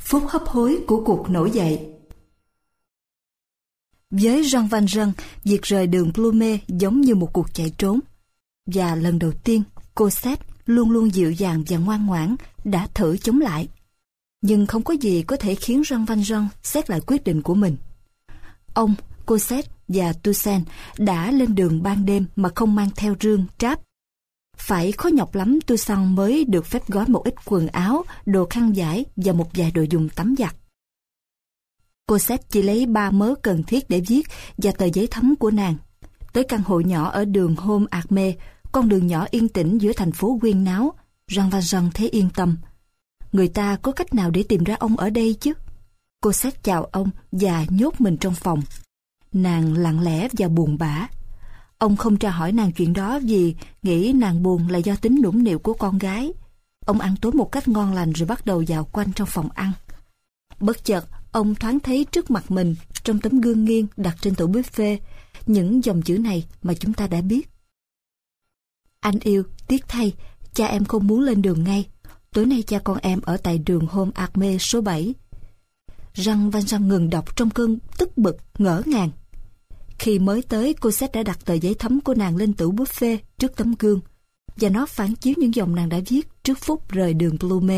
phút hấp hối của cuộc nổi dậy. Với Jean Valjean, việc rời đường Plumet giống như một cuộc chạy trốn. Và lần đầu tiên, Cosette, luôn luôn dịu dàng và ngoan ngoãn, đã thử chống lại. Nhưng không có gì có thể khiến Jean Valjean xét lại quyết định của mình. Ông, Cosette và Toussaint đã lên đường ban đêm mà không mang theo rương, tráp. Phải khó nhọc lắm Toussaint mới được phép gói một ít quần áo, đồ khăn vải và một vài đồ dùng tắm giặt. Cosette chỉ lấy 3 mớ cần thiết để viết và tờ giấy thấm của nàng. Tới căn hộ nhỏ ở đường Homme Armé, con đường nhỏ yên tĩnh giữa thành phố huyên náo, Jean Valjean thấy yên tâm. Người ta có cách nào để tìm ra ông ở đây chứ? Cosette chào ông và nhốt mình trong phòng. Nàng lặng lẽ và buồn bã. Ông không tra hỏi nàng chuyện đó vì nghĩ nàng buồn là do tính nũng nịu của con gái. Ông ăn tối một cách ngon lành rồi bắt đầu dạo quanh trong phòng ăn. Bất chợt, ông thoáng thấy trước mặt mình, trong tấm gương nghiêng đặt trên tủ buffet, những dòng chữ này mà chúng ta đã biết. Anh yêu, tiếc thay, cha em không muốn lên đường ngay. Tối nay cha con em ở tại đường Homme Armé số 7. Jean Valjean ngừng đọc trong cơn tức bực, ngỡ ngàng. Khi mới tới, Cosette đã đặt tờ giấy thấm của nàng lên tủ buffet trước tấm gương, và nó phản chiếu những dòng nàng đã viết trước phút rời đường Plumet.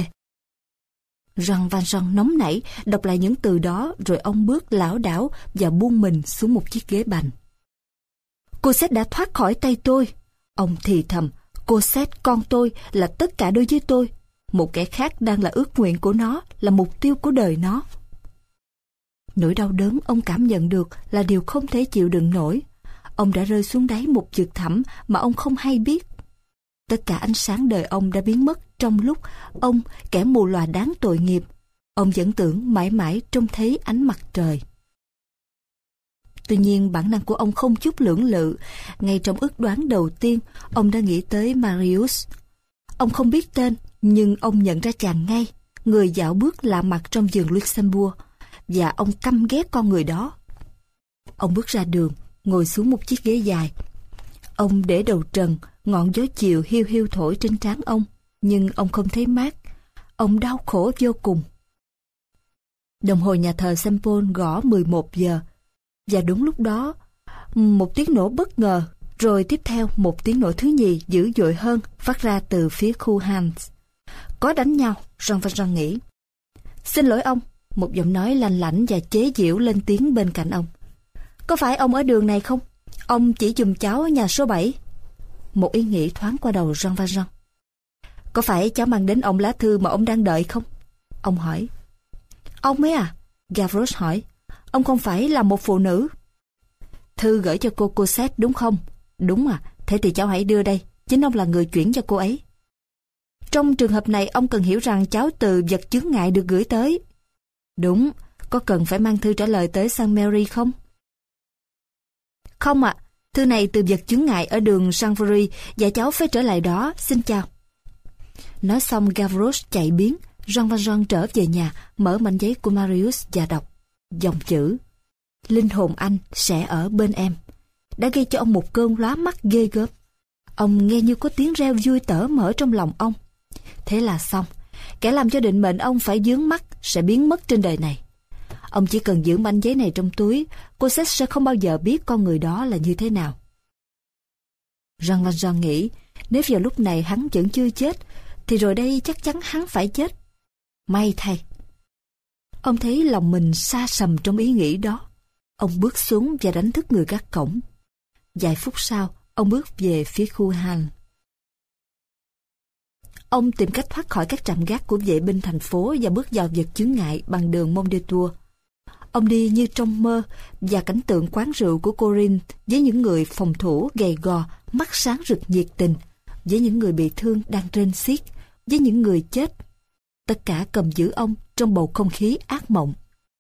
Jean Valjean nóng nảy đọc lại những từ đó, rồi ông bước lảo đảo và buông mình xuống một chiếc ghế bành. Cosette đã thoát khỏi tay tôi. Ông thì thầm, Cosette con tôi là tất cả đối với tôi. Một kẻ khác đang là ước nguyện của nó, là mục tiêu của đời nó. Nỗi đau đớn ông cảm nhận được là điều không thể chịu đựng nổi. Ông đã rơi xuống đáy một vực thẳm mà ông không hay biết. Tất cả ánh sáng đời ông đã biến mất trong lúc ông, kẻ mù lòa đáng tội nghiệp, ông vẫn tưởng mãi mãi trông thấy ánh mặt trời. Tuy nhiên bản năng của ông không chút lưỡng lự. Ngay trong ước đoán đầu tiên, ông đã nghĩ tới Marius. Ông không biết tên, nhưng ông nhận ra chàng ngay, người dạo bước lạ mặt trong vườn Luxembourg, và ông căm ghét con người đó. Ông bước ra đường, ngồi xuống một chiếc ghế dài. Ông để đầu trần, ngọn gió chiều hiu hiu thổi trên trán ông, nhưng ông không thấy mát. Ông đau khổ vô cùng. Đồng hồ nhà thờ Saint Paul gõ 11 giờ, và đúng lúc đó, một tiếng nổ bất ngờ, rồi tiếp theo một tiếng nổ thứ nhì dữ dội hơn phát ra từ phía khu Hans. Có đánh nhau, Jean Valjean nghĩ. Xin lỗi ông, một giọng nói lanh lảnh và chế giễu lên tiếng bên cạnh ông. Có phải ông ở đường này không? Ông chỉ giùm cháu nhà số 7. Một ý nghĩ thoáng qua đầu Jean Valjean. Có phải cháu mang đến ông lá thư mà ông đang đợi không? Ông hỏi. Ông ấy à? Gavroche hỏi. Ông không phải là một phụ nữ? Thư gửi cho cô Cosette đúng không? Đúng à, thế thì cháu hãy đưa đây. Chính ông là người chuyển cho cô ấy. Trong trường hợp này ông cần hiểu rằng cháu từ vật chướng ngại được gửi tới. Đúng, có cần phải mang thư trả lời tới Saint Mary không? Không ạ, thư này từ vật chướng ngại ở đường Chanvrerie và cháu phải trở lại đó, xin chào. Nói xong Gavroche chạy biến. Jean Valjean trở về nhà, mở mảnh giấy của Marius và đọc dòng chữ: linh hồn anh sẽ ở bên em. Đã gây cho ông một cơn lóa mắt ghê gớm. Ông nghe như có tiếng reo vui tở mở trong lòng ông. Thế là xong, kẻ làm cho định mệnh ông phải vướng mắc sẽ biến mất trên đời này. Ông chỉ cần giữ mảnh giấy này trong túi, Cosette sẽ không bao giờ biết con người đó là như thế nào. Jean Valjean nghĩ, nếu vào lúc này hắn vẫn chưa chết, thì rồi đây chắc chắn hắn phải chết. May thay. Ông thấy lòng mình sa sầm trong ý nghĩ đó. Ông bước xuống và đánh thức người gác cổng. Vài phút sau, ông bước về phía khu Han. Ông tìm cách thoát khỏi các trạm gác của vệ binh thành phố và bước vào vật chướng ngại bằng đường Mondétour. Ông đi như trong mơ, và cảnh tượng quán rượu của Corinth với những người phòng thủ gầy gò, mắt sáng rực nhiệt tình, với những người bị thương đang rên xiết, với những người chết. Tất cả cầm giữ ông trong bầu không khí ác mộng.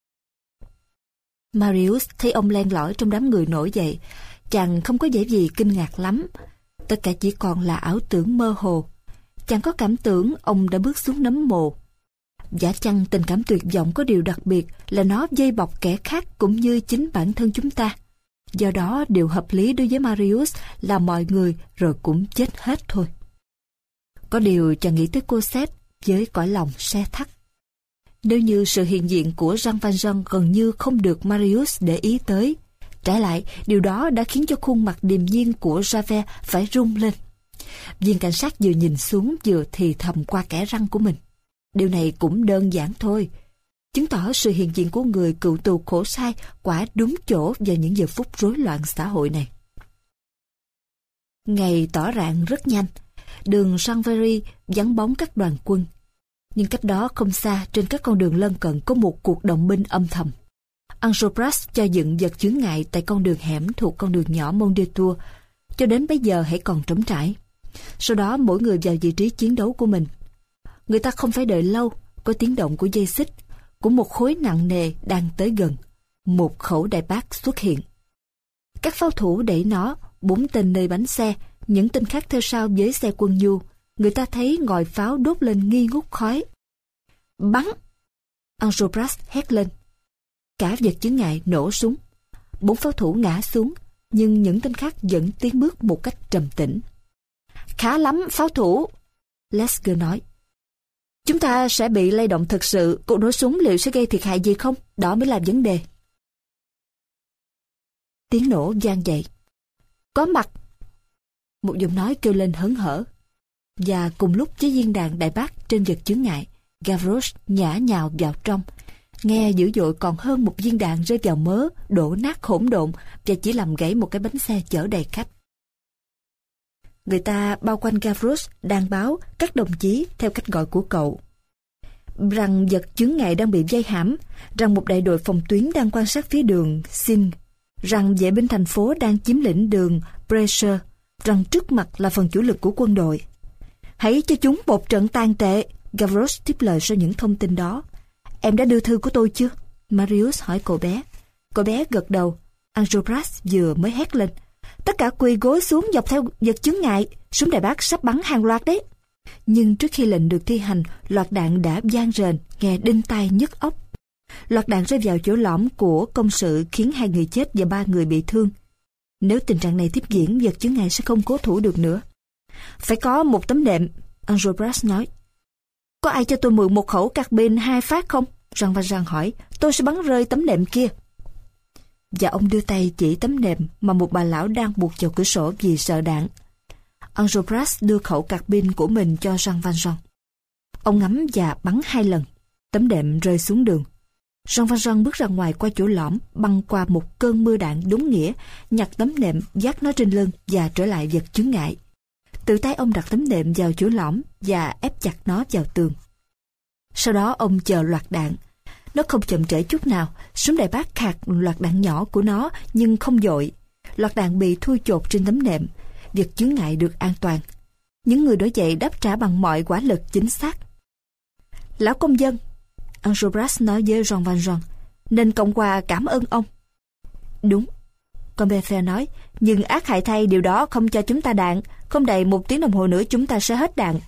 Marius thấy ông len lỏi trong đám người nổi dậy. Chàng không có vẻ gì kinh ngạc lắm. Tất cả chỉ còn là ảo tưởng mơ hồ. Chàng có cảm tưởng ông đã bước xuống nấm mồ. Giả chăng tình cảm tuyệt vọng có điều đặc biệt là nó vây bọc kẻ khác cũng như chính bản thân chúng ta. Do đó điều hợp lý đối với Marius là mọi người rồi cũng chết hết thôi. Có điều chàng nghĩ tới Cosette với cõi lòng se thắt. Nếu như sự hiện diện của Jean Valjean gần như không được Marius để ý tới, trái lại, điều đó đã khiến cho khuôn mặt điềm nhiên của Javert phải rung lên. Viên cảnh sát vừa nhìn xuống vừa thì thầm qua kẽ răng của mình. Điều này cũng đơn giản thôi, chứng tỏ sự hiện diện của người cựu tù khổ sai quả đúng chỗ vào những giờ phút rối loạn xã hội này. Ngày tỏ rạng rất nhanh, đường Chanvrerie vắng bóng các đoàn quân. Nhưng cách đó không xa, trên các con đường lân cận có một cuộc động binh âm thầm. Enjolras cho dựng vật chướng ngại tại con đường hẻm thuộc con đường nhỏ Mont Detour, cho đến bây giờ hãy còn trống trải. Sau đó mỗi người vào vị trí chiến đấu của mình. Người ta không phải đợi lâu, có tiếng động của dây xích, của một khối nặng nề đang tới gần. Một khẩu đại bác xuất hiện. Các pháo thủ đẩy nó, 4 tên nơi bánh xe, những tên khác theo sau với xe quân nhu. Người ta thấy ngòi pháo đốt lên nghi ngút khói. Bắn! Enjolras hét lên. Cả vật chướng ngại nổ súng. 4 pháo thủ ngã xuống, nhưng những tên khác vẫn tiến bước một cách trầm tĩnh. Khá lắm, pháo thủ! Lesger nói. Chúng ta sẽ bị lay động thực sự, cuộc nổ súng liệu sẽ gây thiệt hại gì không? Đó mới là vấn đề. Tiếng nổ vang dậy. Có mặt! Một giọng nói kêu lên hớn hở. Và cùng lúc với viên đạn đại bác trên vật chướng ngại, Gavroche nhả nhào vào trong. Nghe dữ dội còn hơn một viên đạn rơi vào mớ, đổ nát hỗn độn và chỉ làm gãy một cái bánh xe chở đầy khách. Người ta bao quanh Gavroche đang báo các đồng chí theo cách gọi của cậu rằng vật chướng ngại đang bị vây hãm, rằng một đại đội phòng tuyến đang quan sát phía đường Sin, rằng vệ binh thành phố đang chiếm lĩnh đường Brescher, rằng trước mặt là phần chủ lực của quân đội. Hãy cho chúng một trận tàn tệ. Gavroche tiếp lời sau những thông tin đó. Em đã đưa thư của tôi chưa? Marius hỏi cậu bé. Cậu bé gật đầu. Enjolras vừa mới hét lên. Tất cả quỳ gối xuống dọc theo vật chướng ngại. Súng đại bác sắp bắn hàng loạt đấy. Nhưng trước khi lệnh được thi hành, loạt đạn đã vang rền, nghe đinh tai nhức óc. Loạt đạn rơi vào chỗ lõm của công sự khiến 2 người chết và 3 người bị thương. Nếu tình trạng này tiếp diễn, vật chướng ngại sẽ không cố thủ được nữa. Phải có một tấm nệm, Enjolras nói. Có ai cho tôi mượn một khẩu carbine 2 phát không? Jean Valjean hỏi. Tôi sẽ bắn rơi tấm nệm kia. Và ông đưa tay chỉ tấm nệm mà một bà lão đang buộc vào cửa sổ vì sợ đạn. Enjolras đưa khẩu carbine của mình cho Jean Valjean. Ông ngắm và bắn 2 lần. Tấm nệm rơi xuống đường. Jean Valjean bước ra ngoài qua chỗ lõm, băng qua một cơn mưa đạn đúng nghĩa, nhặt tấm nệm, vác nó trên lưng và trở lại vật chướng ngại. Tự tay ông đặt tấm nệm vào chỗ lõm và ép chặt nó vào tường. Sau đó ông chờ loạt đạn. Nó không chậm trễ chút nào. Súng đại bác khạc loạt đạn nhỏ của nó nhưng không dội. Loạt đạn bị thui chột trên tấm nệm. Vật chướng ngại được an toàn. Những người nổi dậy đáp trả bằng mọi quả lực chính xác. Lão công dân, Enjolras nói với Jean Valjean, nên Cộng hòa cảm ơn ông. Đúng, Combeferre nói, nhưng ác hại thay điều đó không cho chúng ta đạn. Không đầy 1 tiếng đồng hồ nữa chúng ta sẽ hết đạn.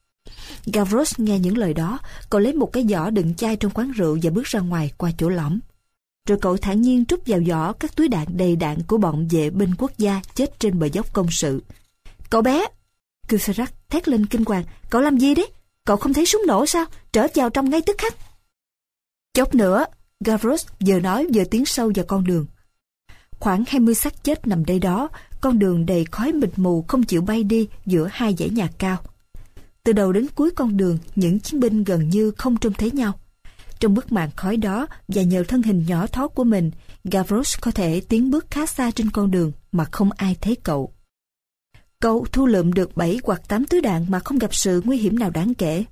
Gavroche nghe những lời đó, cậu lấy một cái giỏ đựng chai trong quán rượu và bước ra ngoài qua chỗ lõm. Rồi cậu thản nhiên trút vào giỏ các túi đạn đầy đạn của bọn vệ binh quốc gia chết trên bờ dốc công sự. Cậu bé! Courfeyrac thét lên kinh hoàng. Cậu làm gì đấy? Cậu không thấy súng nổ sao? Trở vào trong ngay tức khắc. Chốc nữa, Gavroche vừa nói vừa tiến sâu vào con đường. Khoảng 20 xác chết nằm đây đó, con đường đầy khói mịt mù không chịu bay đi giữa 2 dãy nhà cao. Từ đầu đến cuối con đường, những chiến binh gần như không trông thấy nhau. Trong bức màn khói đó và nhờ thân hình nhỏ thó của mình, Gavroche có thể tiến bước khá xa trên con đường mà không ai thấy cậu. Cậu thu lượm được 7 hoặc 8 túi đạn mà không gặp sự nguy hiểm nào đáng kể.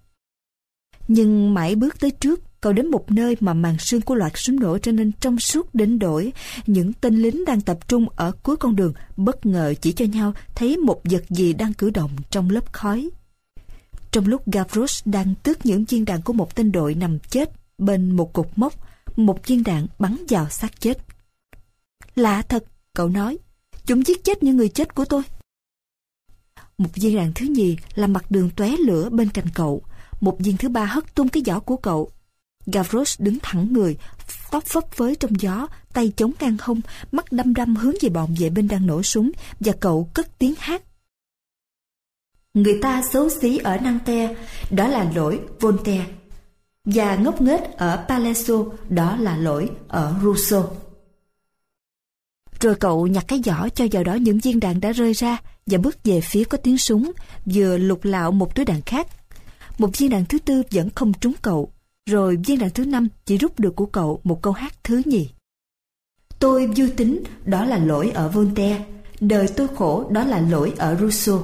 Nhưng mãi bước tới trước, cậu đến một nơi mà màn sương của loạt súng nổ trở nên trong suốt đến đổi. Những tên lính đang tập trung ở cuối con đường bất ngờ chỉ cho nhau thấy một vật gì đang cử động trong lớp khói. Trong lúc Gavroche đang tước những viên đạn của một tên đội nằm chết bên một cột mốc, một viên đạn bắn vào xác chết. Lạ thật, cậu nói, chúng giết chết những người chết của tôi. Một viên đạn thứ nhì làm mặt đường tóe lửa bên cạnh cậu. Một viên thứ ba hất tung cái giỏ của cậu. Gavroche đứng thẳng người, tóc phấp phới trong gió, tay chống ngang hông, mắt đăm đăm hướng về bọn vệ binh đang nổ súng, và cậu cất tiếng hát. Người ta xấu xí ở Nanterre, đó là lỗi Voltaire. và ngốc nghếch ở Palazzo, đó là lỗi ở Rousseau. Rồi cậu nhặt cái giỏ cho vào đó những viên đạn đã rơi ra và bước về phía có tiếng súng, vừa lục lạo một túi đạn khác. Một viên đạn thứ tư vẫn không trúng cậu, rồi viên đạn thứ 5 chỉ rút được của cậu một câu hát thứ nhì. Tôi vui tính, đó là lỗi ở Voltaire. Đời tôi khổ, đó là lỗi ở Rousseau.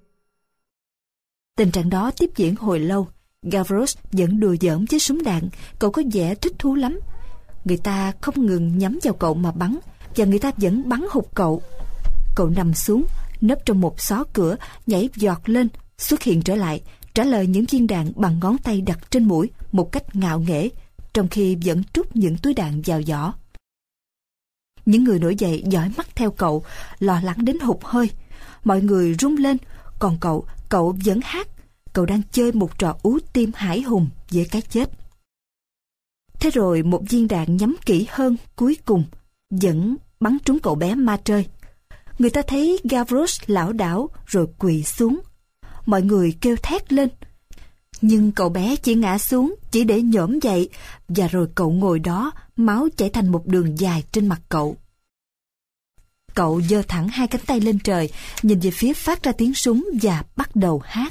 Tình trạng đó tiếp diễn hồi lâu. Gavroche vẫn đùa giỡn với súng đạn. Cậu có vẻ thích thú lắm. Người ta không ngừng nhắm vào cậu mà bắn, và người ta vẫn bắn hụt cậu. Cậu nằm xuống, nấp trong một xó cửa, nhảy giọt lên, xuất hiện trở lại, trả lời những viên đạn bằng ngón tay đặt trên mũi một cách ngạo nghễ, trong khi vẫn trút những túi đạn vào giỏ. Những người nổi dậy dõi mắt theo cậu, lo lắng đến hụt hơi. Mọi người rung lên, còn cậu vẫn hát. Cậu đang chơi một trò ú tim hãi hùng với cái chết. Thế rồi một viên đạn nhắm kỹ hơn cuối cùng vẫn bắn trúng cậu bé ma trơi. Người ta thấy Gavroche lảo đảo rồi quỳ xuống. Mọi người kêu thét lên. Nhưng cậu bé chỉ ngã xuống, chỉ để nhổm dậy, và rồi cậu ngồi đó, máu chảy thành một đường dài trên mặt cậu. Cậu giơ thẳng hai cánh tay lên trời, nhìn về phía phát ra tiếng súng và bắt đầu hát.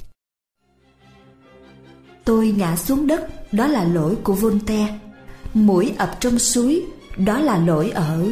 Tôi ngã xuống đất, đó là lỗi của Voltaire. Mũi ập trong suối, đó là lỗi ở...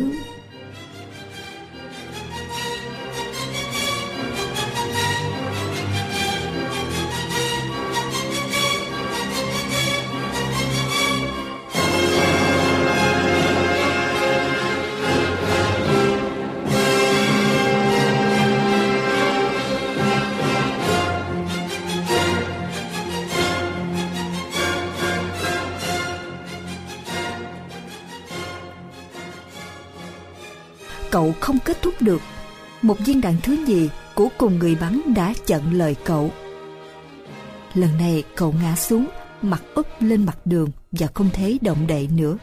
Cậu không kết thúc được. Một viên đạn thứ nhì của cùng người bắn đã chặn lời cậu. Lần này cậu ngã xuống, mặt úp lên mặt đường và không thể động đậy nữa.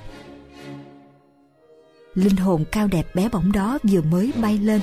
Linh hồn cao đẹp bé bỏng đó vừa mới bay lên.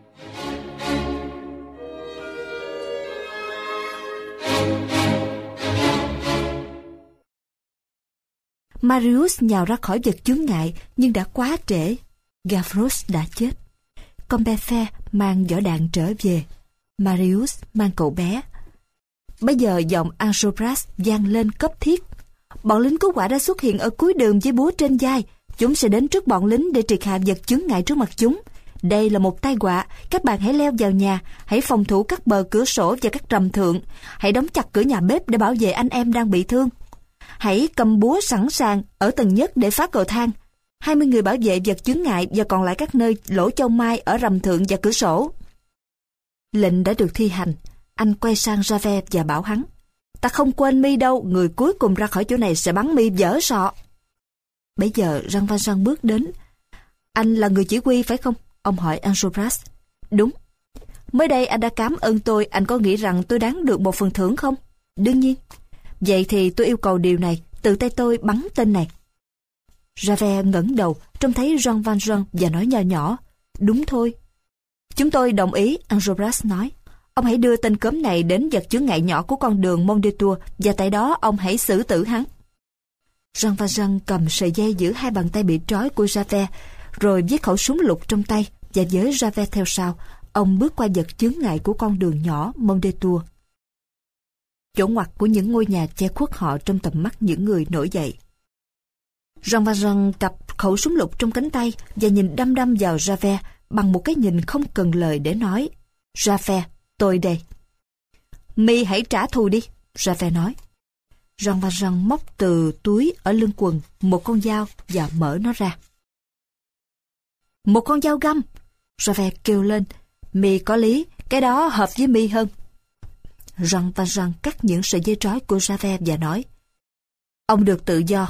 Marius nhào ra khỏi vật chướng ngại, nhưng đã quá trễ. Gavroche đã chết. Combeferre mang vỏ đạn trở về. Marius mang cậu bé. Bây giờ giọng Enjolras vang lên cấp thiết. Bọn lính cứu hỏa đã xuất hiện ở cuối đường với búa trên vai. Chúng sẽ đến trước bọn lính để triệt hạ vật chướng ngại trước mặt chúng. Đây là một tai họa. Các bạn hãy leo vào nhà, hãy phòng thủ các bờ cửa sổ và các trầm thượng. Hãy đóng chặt cửa nhà bếp để bảo vệ anh em đang bị thương. Hãy cầm búa sẵn sàng ở tầng nhất để phá cầu thang. 20 người bảo vệ vật chướng ngại và còn lại các nơi lỗ châu mai ở rầm thượng và cửa sổ. Lệnh đã được thi hành. Anh quay sang Javert và bảo hắn: Ta không quên mi đâu, người cuối cùng ra khỏi chỗ này sẽ bắn mi vỡ sọ. Bấy giờ Jean Valjean bước đến. Anh là người chỉ huy phải không? Ông hỏi Enjolras. Đúng. Mới đây anh đã cảm ơn tôi, anh có nghĩ rằng tôi đáng được một phần thưởng không? Đương nhiên. Vậy thì tôi yêu cầu điều này, tự tay tôi bắn tên này. Javert ngẩng đầu, trông thấy Jean Valjean và nói nhỏ nhỏ: Đúng thôi. Chúng tôi đồng ý, Enjolras nói. Ông hãy đưa tên cớm này đến vật chướng ngại nhỏ của con đường Mondétour và tại đó ông hãy xử tử hắn. Jean Valjean cầm sợi dây giữ hai bàn tay bị trói của Javert, rồi với khẩu súng lục trong tay và với Javert theo sau, ông bước qua vật chướng ngại của con đường nhỏ Mondétour. Chỗ ngoặt của những ngôi nhà che khuất họ trong tầm mắt những người nổi dậy. Jean Valjean cặp khẩu súng lục trong cánh tay và nhìn đăm đăm vào Javert bằng một cái nhìn không cần lời để nói: Javert, tôi đây. Mi hãy trả thù đi, Javert nói. Jean Valjean móc từ túi ở lưng quần một con dao và mở nó ra. Một con dao găm, Javert kêu lên. Mi có lý, cái đó hợp với mi hơn. Jean Valjean cắt những sợi dây trói của Javert và nói: Ông được tự do.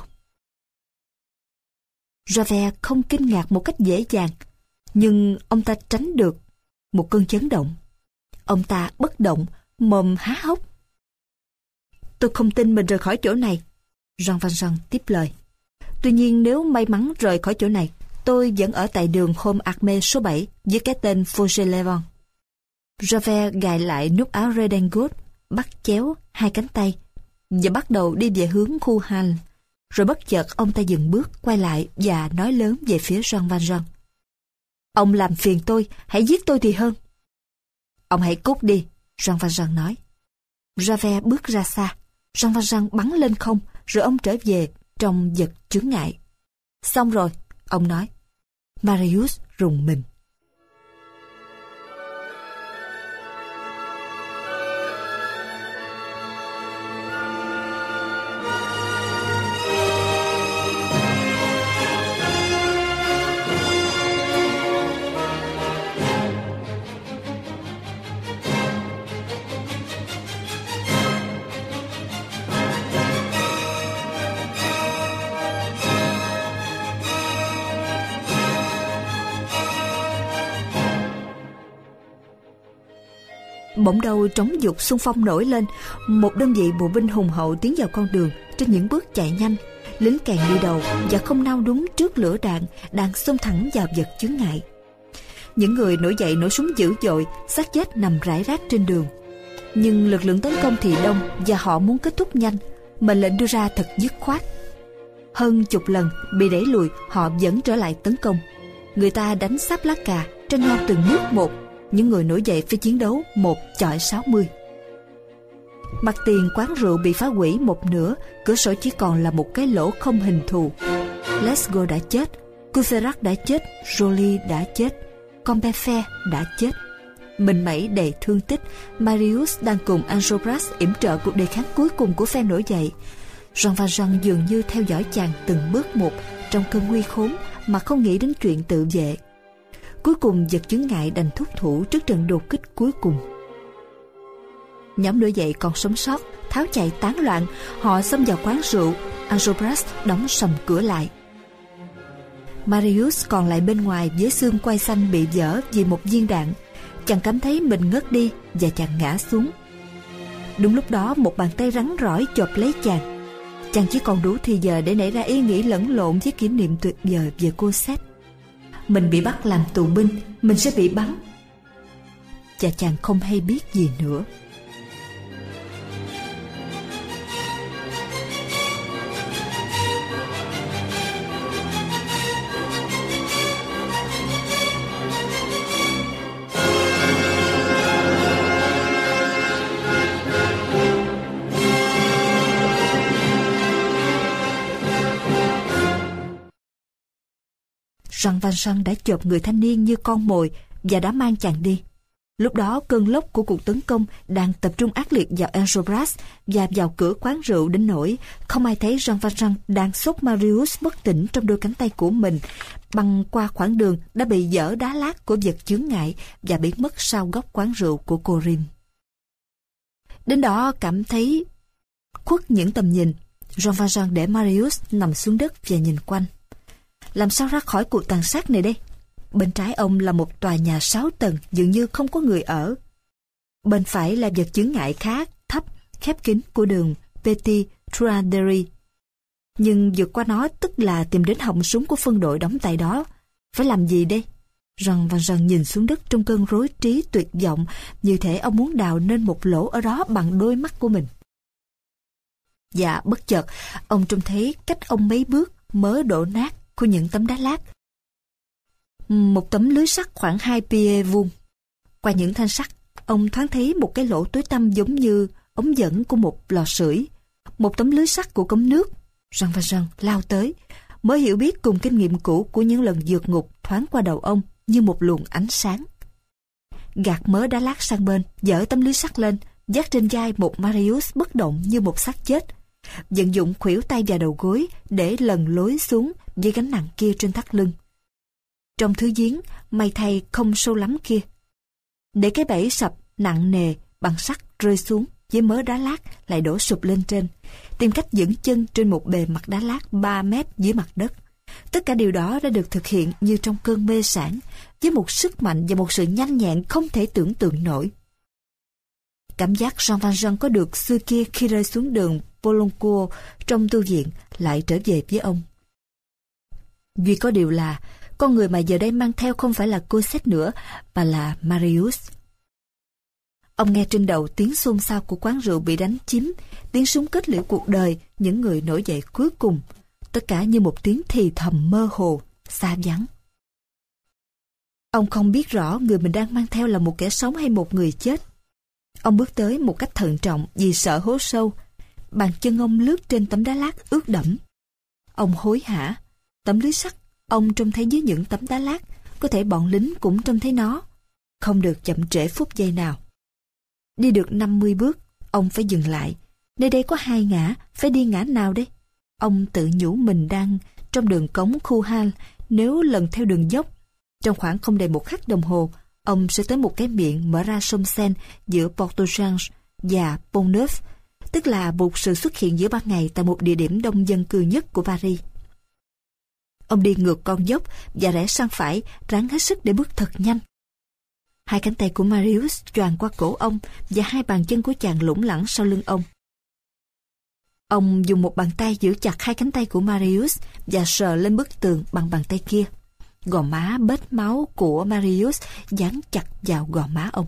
Javert không kinh ngạc một cách dễ dàng, nhưng ông ta tránh được một cơn chấn động. Ông ta bất động, mồm há hốc. Tôi không tin mình rời khỏi chỗ này, Jean Valjean tiếp lời. Tuy nhiên nếu may mắn rời khỏi chỗ này, tôi vẫn ở tại đường Homme Armé số 7 với cái tên Fauchelevent. Javert gài lại nút áo redingot, bắt chéo hai cánh tay, và bắt đầu đi về hướng khu Hall. Rồi bất chợt ông ta dừng bước, quay lại và nói lớn về phía Jean Valjean. Ông làm phiền tôi, hãy giết tôi thì hơn. Ông hãy cút đi, Jean Valjean nói. Javert bước ra xa, Jean Valjean bắn lên không, rồi ông trở về trong vật chướng ngại. Xong rồi, ông nói. Marius rùng mình. Bỗng đầu trống dục xung phong nổi lên, một đơn vị bộ binh hùng hậu tiến vào con đường trên những bước chạy nhanh. Lính kèn đi đầu và không nao đúng trước lửa đạn đang xông thẳng vào vật chướng ngại. Những người nổi dậy nổ súng dữ dội, xác chết nằm rải rác trên đường. Nhưng lực lượng tấn công thì đông và họ muốn kết thúc nhanh. Mệnh lệnh đưa ra thật dứt khoát. Hơn chục lần bị đẩy lùi, họ vẫn trở lại tấn công. Người ta đánh sáp lá cà, tranh nhau từng bước một. Những người nổi dậy phải chiến đấu 1-60. Mặt tiền quán rượu bị phá hủy một nửa, cửa sổ chỉ còn là một cái lỗ không hình thù. Lescaut đã chết, Courfeyrac đã chết, Joly đã chết, Combeferre đã chết. Mình mẩy đầy thương tích, Marius đang cùng Enjolras yểm trợ cuộc đề kháng cuối cùng của phe nổi dậy. Jean Valjean dường như theo dõi chàng từng bước một trong cơn nguy khốn mà không nghĩ đến chuyện tự vệ. Cuối cùng vật chướng ngại đành thúc thủ trước trận đột kích cuối cùng. Nhóm nổi dậy còn sống sót tháo chạy tán loạn, họ xông vào quán rượu. Enjolras đóng sầm cửa lại. Marius còn lại bên ngoài với xương quai xanh bị vỡ vì một viên đạn. Chàng cảm thấy mình ngất đi và chàng ngã xuống. Đúng lúc đó một bàn tay rắn rỏi chộp lấy chàng. Chàng chỉ còn đủ thì giờ để nảy ra ý nghĩ lẫn lộn với kỷ niệm tuyệt vời về Cosette. Mình bị bắt làm tù binh, mình sẽ bị bắn. Và chàng không hay biết gì nữa. Jean Valjean đã chộp người thanh niên như con mồi và đã mang chàng đi. Lúc đó cơn lốc của cuộc tấn công đang tập trung ác liệt vào Enjolras và vào cửa quán rượu đến nỗi không ai thấy Jean Valjean đang xốc Marius bất tỉnh trong đôi cánh tay của mình, băng qua khoảng đường đã bị dỡ đá lát của vật chướng ngại và biến mất sau góc quán rượu của Corinne. Đến đó cảm thấy khuất những tầm nhìn, Jean Valjean để Marius nằm xuống đất và nhìn quanh. Làm sao ra khỏi cuộc tàn sát này đây? Bên trái ông là một tòa nhà 6 tầng dường như không có người ở. Bên phải là vật chướng ngại khá thấp, khép kín của đường Petit Truanderie. Nhưng vượt qua nó tức là tìm đến họng súng của phân đội đóng tại đó. Phải làm gì đây? Jean Valjean nhìn xuống đất trong cơn rối trí tuyệt vọng, như thể ông muốn đào nên một lỗ ở đó bằng đôi mắt của mình. Và bất chợt, ông trông thấy cách ông mấy bước mớ đổ nát của những tấm đá lát. Một tấm lưới sắt khoảng 2 pied vuông. Qua những thanh sắt, ông thoáng thấy một cái lỗ tối tăm giống như ống dẫn của một lò sưởi. Một tấm lưới sắt của cống nước. Jean Valjean lao tới, mới hiểu biết cùng kinh nghiệm cũ của những lần vượt ngục thoáng qua đầu ông như một luồng ánh sáng. Gạt mớ đá lát sang bên, dỡ tấm lưới sắt lên, vác trên vai một Marius bất động như một xác chết. Vận dụng khuỷu tay và đầu gối để lần lối xuống với gánh nặng kia trên thắt lưng. Trong thứ giếng, may thay không sâu lắm kia. Để cái bẫy sập nặng nề bằng sắt rơi xuống với mớ đá lát lại đổ sụp lên trên, tìm cách vững chân trên một bề mặt đá lát 3 mét dưới mặt đất. Tất cả điều đó đã được thực hiện như trong cơn mê sảng, với một sức mạnh và một sự nhanh nhẹn không thể tưởng tượng nổi. Cảm giác Jean Valjean có được xưa kia khi rơi xuống đường Poloncourt trong tu viện lại trở về với ông. Duy có điều là con người mà giờ đây mang theo không phải là Cosette nữa, mà là Marius. Ông nghe trên đầu tiếng xôn xao của quán rượu bị đánh chiếm, tiếng súng kết liễu cuộc đời những người nổi dậy cuối cùng, tất cả như một tiếng thì thầm mơ hồ, xa vắng. Ông không biết rõ người mình đang mang theo là một kẻ sống hay một người chết. Ông bước tới một cách thận trọng vì sợ hố sâu. Bàn chân ông lướt trên tấm đá lát ướt đẫm. Ông hối hả. Tấm lưới sắt ông trông thấy dưới những tấm đá lát, có thể bọn lính cũng trông thấy nó. Không được chậm trễ phút giây nào. Đi được 50 bước, ông phải dừng lại. Nơi đây có 2 ngã, phải đi ngã nào đây? Ông tự nhủ mình đang trong đường cống khu Hal. Nếu lần theo đường dốc, trong khoảng không đầy 1 khắc đồng hồ, ông sẽ tới một cái miệng mở ra sông Seine giữa Porto-Change và Pont-Neuf, tức là một sự xuất hiện giữa ban ngày tại một địa điểm đông dân cư nhất của Paris. Ông đi ngược con dốc và rẽ sang phải, ráng hết sức để bước thật nhanh. 2 cánh tay của Marius choàng qua cổ ông và 2 bàn chân của chàng lủng lẳng sau lưng ông. Ông dùng một bàn tay giữ chặt 2 cánh tay của Marius và sờ lên bức tường bằng bàn tay kia. Gò má bết máu của Marius dán chặt vào gò má ông.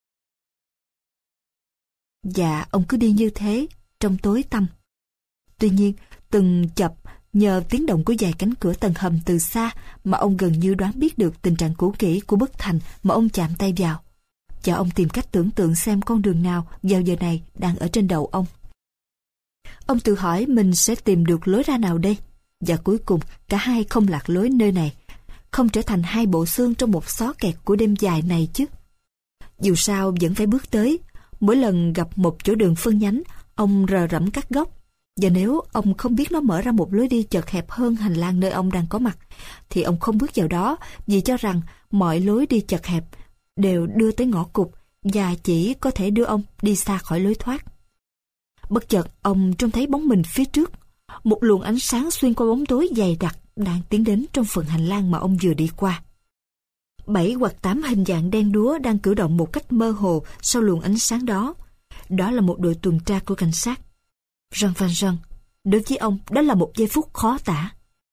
Và ông cứ đi như thế trong tối tăm. Tuy nhiên, từng chập nhờ tiếng động của vài cánh cửa tầng hầm từ xa mà ông gần như đoán biết được tình trạng cũ kỹ của bức thành mà ông chạm tay vào. Và ông tìm cách tưởng tượng xem con đường nào vào giờ này đang ở trên đầu ông. Ông tự hỏi mình sẽ tìm được lối ra nào đây. Và cuối cùng cả hai không lạc lối nơi này, không trở thành 2 bộ xương trong một xó kẹt của đêm dài này chứ. Dù sao vẫn phải bước tới. Mỗi lần gặp một chỗ đường phân nhánh, ông rờ rẫm các góc. Và nếu ông không biết nó mở ra một lối đi chật hẹp hơn hành lang nơi ông đang có mặt, thì ông không bước vào đó vì cho rằng mọi lối đi chật hẹp đều đưa tới ngõ cụt và chỉ có thể đưa ông đi xa khỏi lối thoát. Bất chợt ông trông thấy bóng mình phía trước. Một luồng ánh sáng xuyên qua bóng tối dày đặc đang tiến đến trong phần hành lang mà ông vừa đi qua. 7 hoặc 8 hình dạng đen đúa đang cử động một cách mơ hồ sau luồng ánh sáng đó. Đó là một đội tuần tra của cảnh sát. Jean Valjean, đối với ông đó là một giây phút khó tả.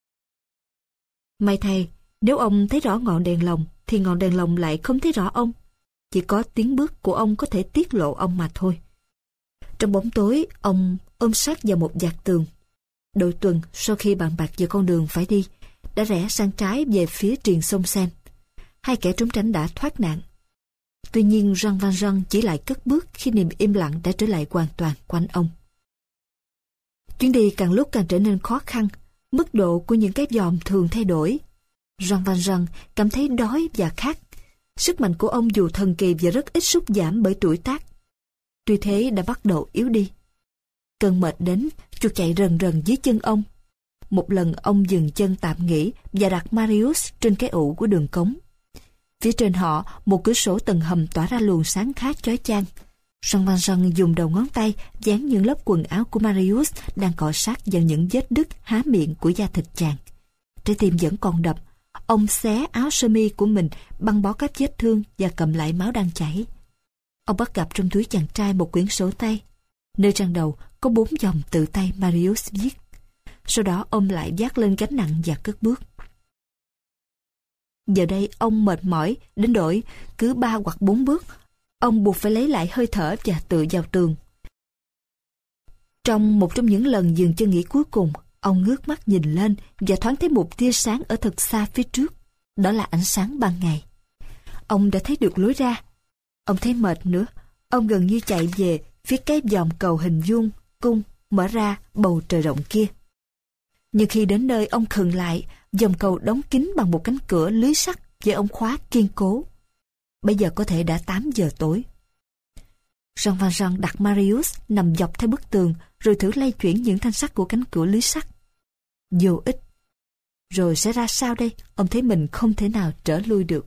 May thay, nếu ông thấy rõ ngọn đèn lồng thì ngọn đèn lồng lại không thấy rõ ông. Chỉ có tiếng bước của ông có thể tiết lộ ông mà thôi. Trong bóng tối, ông ôm sát vào một vạt tường. Đội tuần, sau khi bàn bạc về con đường phải đi, đã rẽ sang trái về phía triền sông Seine. 2 kẻ trốn tránh đã thoát nạn. Tuy nhiên Jean Valjean chỉ lại cất bước khi niềm im lặng đã trở lại hoàn toàn quanh ông. Chuyến đi càng lúc càng trở nên khó khăn, mức độ của những cái dòm thường thay đổi. Jean Valjean cảm thấy đói và khát. Sức mạnh của ông dù thần kỳ và rất ít sút giảm bởi tuổi tác. Tuy thế đã bắt đầu yếu đi. Cơn mệt đến, chuột chạy rần rần dưới chân ông. Một lần ông dừng chân tạm nghỉ và đặt Marius trên cái ụ của đường cống. Phía trên họ, một cửa sổ tầng hầm tỏa ra luồng sáng khá chói chang. Jean Valjean dùng đầu ngón tay dán những lớp quần áo của Marius đang cọ sát vào những vết đứt há miệng của da thịt chàng. Trái tim vẫn còn đập. Ông xé áo sơ mi của mình, băng bó các vết thương và cầm lại máu đang chảy. Ông bắt gặp trong túi chàng trai một quyển sổ tay. Nơi trang đầu có 4 dòng tự tay Marius viết. Sau đó ông lại vác lên gánh nặng và cất bước. Giờ đây ông mệt mỏi đến nỗi cứ 3 hoặc 4 bước, ông buộc phải lấy lại hơi thở và tựa vào tường. Trong một trong những lần dừng chân nghỉ cuối cùng, ông ngước mắt nhìn lên và thoáng thấy một tia sáng ở thật xa phía trước. Đó là ánh sáng ban ngày. Ông đã thấy được lối ra. Ông thấy mệt nữa. Ông gần như chạy về phía cái vòm cầu hình vuông, cung, mở ra bầu trời rộng kia. Nhưng khi đến nơi ông khựng lại, vòm cầu đóng kín bằng một cánh cửa lưới sắt với ống khóa kiên cố. Bây giờ có thể đã 8 giờ tối. Jean Valjean đặt Marius nằm dọc theo bức tường rồi thử lay chuyển những thanh sắt của cánh cửa lưới sắt. Vô ích. Rồi sẽ ra sao đây? Ông thấy mình không thể nào trở lui được.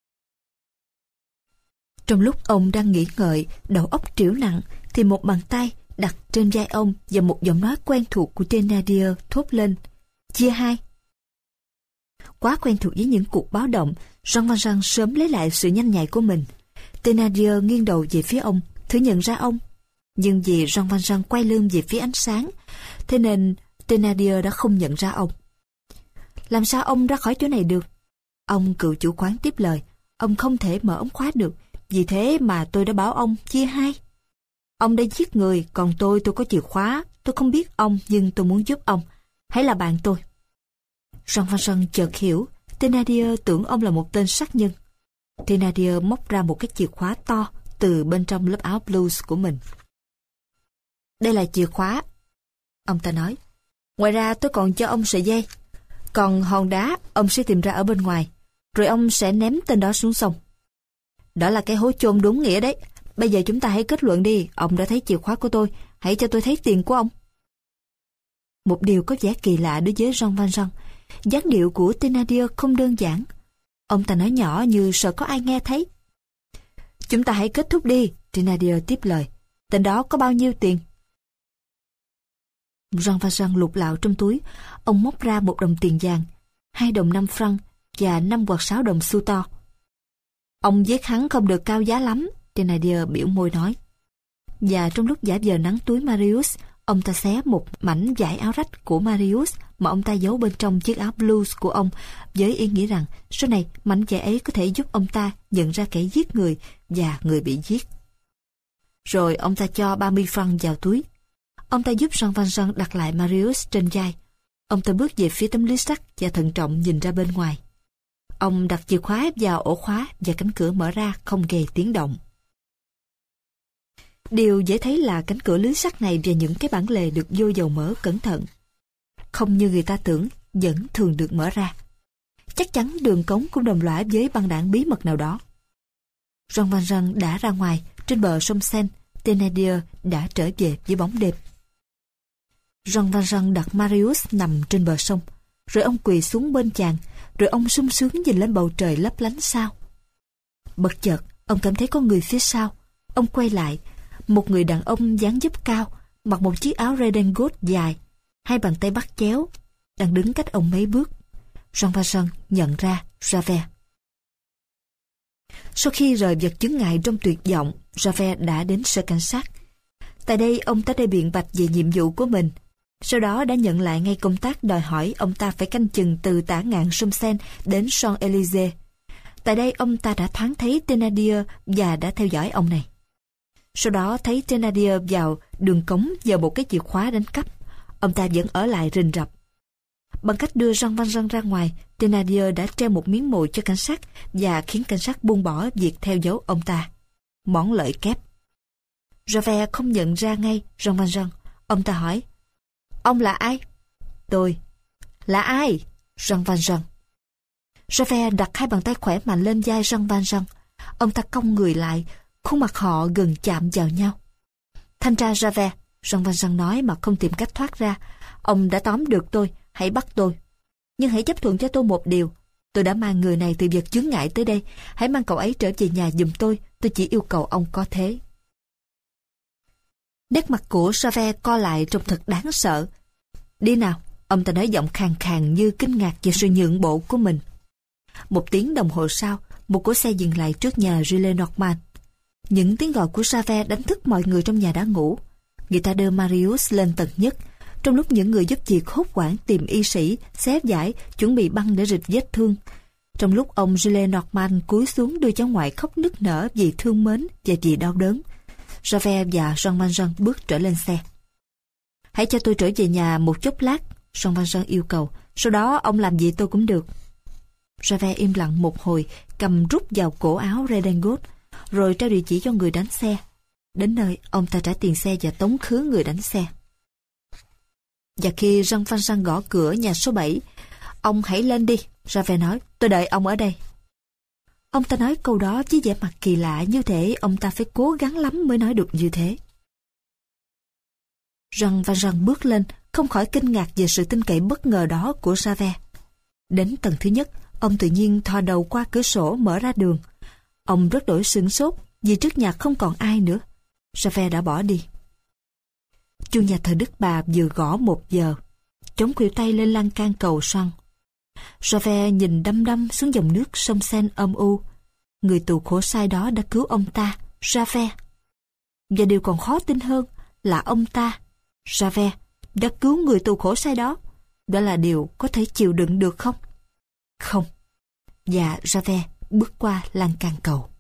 Trong lúc ông đang nghĩ ngợi, đầu óc trĩu nặng, thì một bàn tay đặt trên vai ông và một giọng nói quen thuộc của Thénardier thốt lên: chia hai. Quá quen thuộc với những cuộc báo động, Jean Valjean sớm lấy lại sự nhanh nhạy của mình. Thénardier nghiêng đầu về phía ông, thử nhận ra ông. Nhưng vì Jean Valjean quay lưng về phía ánh sáng, thế nên Thénardier đã không nhận ra ông. Làm sao ông ra khỏi chỗ này được? Ông cựu chủ quán tiếp lời: ông không thể mở ống khóa được, vì thế mà tôi đã bảo ông chia hai. Ông đã giết người, còn tôi có chìa khóa. Tôi không biết ông, nhưng tôi muốn giúp ông. Hãy là bạn tôi. Jean Valjean chợt hiểu, Thénardier tưởng ông là một tên sát nhân. Thénardier móc ra một cái chìa khóa to từ bên trong lớp áo blues của mình. Đây là chìa khóa, ông ta nói. Ngoài ra tôi còn cho ông sợi dây. Còn hòn đá ông sẽ tìm ra ở bên ngoài, rồi ông sẽ ném tên đó xuống sông. Đó là cái hố chôn đúng nghĩa đấy. Bây giờ chúng ta hãy kết luận đi. Ông đã thấy chìa khóa của tôi, hãy cho tôi thấy tiền của ông. Một điều có vẻ kỳ lạ đối với Jean Valjean. Dáng điệu của Thénardier không đơn giản. Ông ta nói nhỏ như sợ có ai nghe thấy. Chúng ta hãy kết thúc đi, Thénardier tiếp lời. Tên đó có bao nhiêu tiền? Jean Valjean lục lạo trong túi. Ông móc ra 1 đồng tiền vàng, 2 đồng 5 franc và 5 hoặc 6 đồng xu to. Ông giết hắn không được cao giá lắm, Thénardier biểu môi nói. Và trong lúc giả vờ nắn túi Marius, ông ta xé một mảnh vải áo rách của Marius mà ông ta giấu bên trong chiếc áo blues của ông, với ý nghĩ rằng sau này mảnh vải ấy có thể giúp ông ta nhận ra kẻ giết người và người bị giết. Rồi ông ta cho 30 franc vào túi. Ông ta giúp Jean Valjean đặt lại Marius trên vai. Ông ta bước về phía tấm lưới sắt và thận trọng nhìn ra bên ngoài. Ông đặt chìa khóa vào ổ khóa và cánh cửa mở ra không hề tiếng động. Điều dễ thấy là cánh cửa lưới sắt này và những cái bản lề được vô dầu mỡ cẩn thận. Không như người ta tưởng, vẫn thường được mở ra. Chắc chắn đường cống cũng đồng lõa với băng đảng bí mật nào đó. Jean Valjean đã ra ngoài, trên bờ sông Seine, Thénardier đã trở về với bóng đêm. Jean Valjean đặt Marius nằm trên bờ sông, rồi ông quỳ xuống bên chàng, rồi ông sung sướng nhìn lên bầu trời lấp lánh sao. Bất chợt, ông cảm thấy có người phía sau. Ông quay lại, một người đàn ông dáng dấp cao, mặc một chiếc áo redingot dài, 2 bàn tay bắt chéo, đang đứng cách ông mấy bước. Jean Valjean nhận ra Javert. Sau khi rời vật chướng ngại trong tuyệt vọng, Javert đã đến sở cảnh sát. Tại đây ông ta đã biện bạch về nhiệm vụ của mình. Sau đó đã nhận lại ngay công tác đòi hỏi ông ta phải canh chừng từ tả ngạn sông Seine đến Champs-Élysées. Tại đây ông ta đã thoáng thấy Thénardier và đã theo dõi ông này. Sau đó thấy Thénardier vào đường cống giờ một cái chìa khóa đánh cắp. Ông ta vẫn ở lại rình rập. Bằng cách đưa Jean Valjean ra ngoài, Thénardier đã treo một miếng mồi cho cảnh sát và khiến cảnh sát buông bỏ việc theo dấu ông ta. Món lợi kép. Javert không nhận ra ngay Jean Valjean. Ông ta hỏi: Ông là ai? Tôi. Là ai? Jean Valjean. Javert đặt 2 bàn tay khỏe mạnh lên vai Jean Valjean. Ông ta cong người lại, khuôn mặt họ gần chạm vào nhau. Thanh tra Javert, Jean Valjean nói mà không tìm cách thoát ra. Ông đã tóm được tôi, hãy bắt tôi. Nhưng hãy chấp thuận cho tôi một điều. Tôi đã mang người này từ vật chướng ngại tới đây. Hãy mang cậu ấy trở về nhà giùm tôi chỉ yêu cầu ông có thế. Nét mặt của Javert co lại trông thật đáng sợ. Đi nào, ông ta nói giọng khàn khàn như kinh ngạc về sự nhượng bộ của mình. 1 tiếng đồng hồ sau, một cỗ xe dừng lại trước nhà Gillenormand. Những tiếng gọi của Javert đánh thức mọi người trong nhà đã ngủ. Người ta đưa Marius lên tầng nhất, trong lúc những người giúp việc hốt hoảng tìm y sĩ, xé vải, chuẩn bị băng để rịch vết thương. Trong lúc ông Gillenormand cúi xuống đưa cháu ngoại khóc nức nở vì thương mến và vì đau đớn, Javert và Jean Valjean bước trở lên xe. Hãy cho tôi trở về nhà một chốc lát, Jean Valjean yêu cầu. Sau đó ông làm gì tôi cũng được. Javert im lặng một hồi, cầm rút vào cổ áo redingot, rồi trao địa chỉ cho người đánh xe. Đến nơi, ông ta trả tiền xe và tống khứ người đánh xe. Và khi Jean Valjean gõ cửa nhà số 7, ông hãy lên đi, Javert nói, tôi đợi ông ở đây. Ông ta nói câu đó với vẻ mặt kỳ lạ, như thể ông ta phải cố gắng lắm mới nói được như thế. Jean Valjean bước lên, không khỏi kinh ngạc về sự tin cậy bất ngờ đó của Javert. Đến tầng thứ nhất, ông tự nhiên thò đầu qua cửa sổ mở ra đường. Ông rất đổi sửng sốt vì trước nhà không còn ai nữa. Javert đã bỏ đi. Chuông nhà thờ Đức Bà vừa gõ 1 giờ, chống khuỷu tay lên lan can cầu xoăn. Javert nhìn đăm đăm xuống dòng nước sông Seine âm u. Người tù khổ sai đó đã cứu ông ta, Javert. Và điều còn khó tin hơn là ông ta, Javert, đã cứu người tù khổ sai đó. Đó là điều có thể chịu đựng được không? Không. Và Javert bước qua lan can cầu.